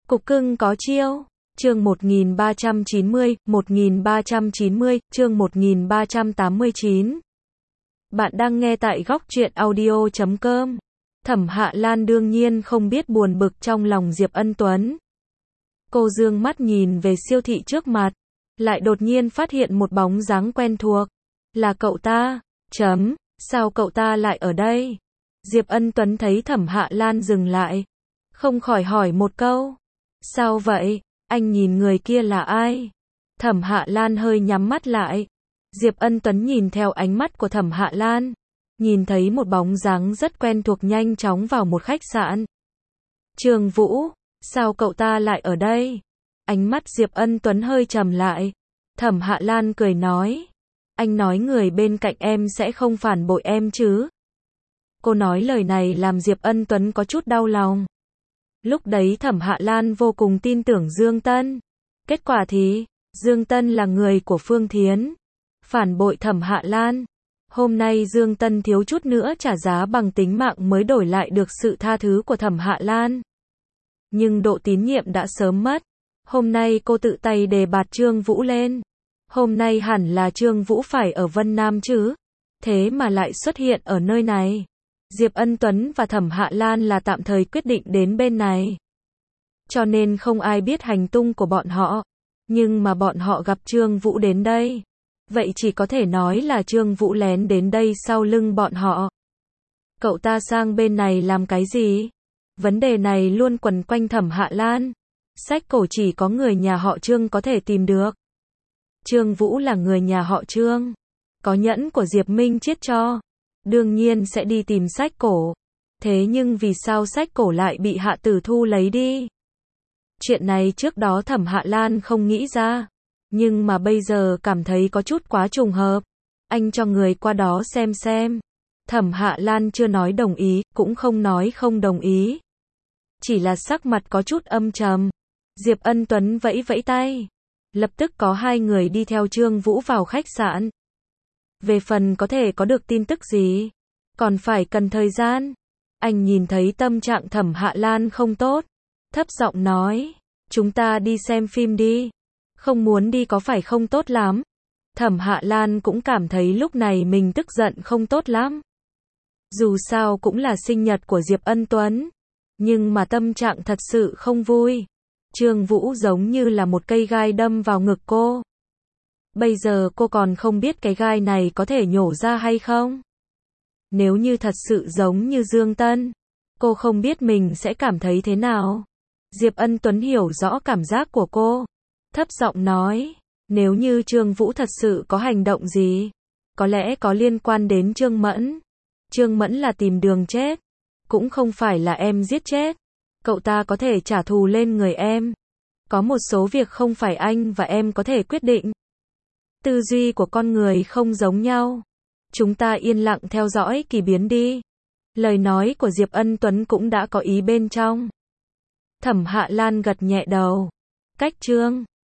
Cục cưng có chiêu. Chương 1390, chương 1389. Bạn đang nghe tại góc truyện audio.com. Thẩm Hạ Lan đương nhiên không biết buồn bực trong lòng Diệp Ân Tuấn. Cô dương mắt nhìn về siêu thị trước mặt, lại đột nhiên phát hiện một bóng dáng quen thuộc. Là cậu ta. Sao cậu ta lại ở đây? Diệp Ân Tuấn thấy Thẩm Hạ Lan dừng lại, không khỏi hỏi một câu. Sao vậy? Anh nhìn người kia là ai? Thẩm Hạ Lan hơi nhắm mắt lại. Diệp Ân Tuấn nhìn theo ánh mắt của Thẩm Hạ Lan, nhìn thấy một bóng dáng rất quen thuộc nhanh chóng vào một khách sạn. Trương Vũ, sao cậu ta lại ở đây? Ánh mắt Diệp Ân Tuấn hơi trầm lại. Thẩm Hạ Lan cười nói, anh nói người bên cạnh em sẽ không phản bội em chứ? Cô nói lời này làm Diệp Ân Tuấn có chút đau lòng. Lúc đấy Thẩm Hạ Lan vô cùng tin tưởng Dương Tân. Kết quả thì, Dương Tân là người của Phương Thiến, phản bội Thẩm Hạ Lan. Hôm nay Dương Tân thiếu chút nữa trả giá bằng tính mạng mới đổi lại được sự tha thứ của Thẩm Hạ Lan. Nhưng độ tín nhiệm đã sớm mất. Hôm nay cô tự tay đề bạt Trương Vũ lên. Hôm nay hẳn là Trương Vũ phải ở Vân Nam chứ, thế mà lại xuất hiện ở nơi này. Diệp Ân Tuấn và Thẩm Hạ Lan là tạm thời quyết định đến bên này, cho nên không ai biết hành tung của bọn họ. Nhưng mà bọn họ gặp Trương Vũ đến đây, vậy chỉ có thể nói là Trương Vũ lén đến đây sau lưng bọn họ. Cậu ta sang bên này làm cái gì? Vấn đề này luôn quẩn quanh Thẩm Hạ Lan. Sách cổ chỉ có người nhà họ Trương có thể tìm được. Trương Vũ là người nhà họ Trương, có nhẫn của Diệp Minh Chiết cho, đương nhiên sẽ đi tìm sách cổ. Thế nhưng vì sao sách cổ lại bị Hạ Tử Thu lấy đi? Chuyện này trước đó Thẩm Hạ Lan không nghĩ ra, nhưng mà bây giờ cảm thấy có chút quá trùng hợp. Anh cho người qua đó xem. Thẩm Hạ Lan chưa nói đồng ý, cũng không nói không đồng ý, chỉ là sắc mặt có chút âm trầm. Diệp Ân Tuấn vẫy vẫy tay, lập tức có hai người đi theo Trương Vũ vào khách sạn. Về phần có thể có được tin tức gì, còn phải cần thời gian. Anh nhìn thấy tâm trạng Thẩm Hạ Lan không tốt, thấp giọng nói, chúng ta đi xem phim đi. Không muốn đi có phải không tốt lắm? Thẩm Hạ Lan cũng cảm thấy lúc này mình tức giận không tốt lắm. Dù sao cũng là sinh nhật của Diệp Ân Tuấn, nhưng mà tâm trạng thật sự không vui. Trương Vũ giống như là một cây gai đâm vào ngực cô. Bây giờ cô còn không biết cái gai này có thể nhổ ra hay không. Nếu như thật sự giống như Dương Tân, cô không biết mình sẽ cảm thấy thế nào. Diệp Ân Tuấn hiểu rõ cảm giác của cô, thấp giọng nói, nếu như Trương Vũ thật sự có hành động gì, có lẽ có liên quan đến Trương Mẫn. Trương Mẫn là tìm đường chết, cũng không phải là em giết chết. Cậu ta có thể trả thù lên người em. Có một số việc không phải anh và em có thể quyết định. Tư duy của con người không giống nhau. Chúng ta yên lặng theo dõi kỳ biến đi. Lời nói của Diệp Ân Tuấn cũng đã có ý bên trong. Thẩm Hạ Lan gật nhẹ đầu. Cách Trương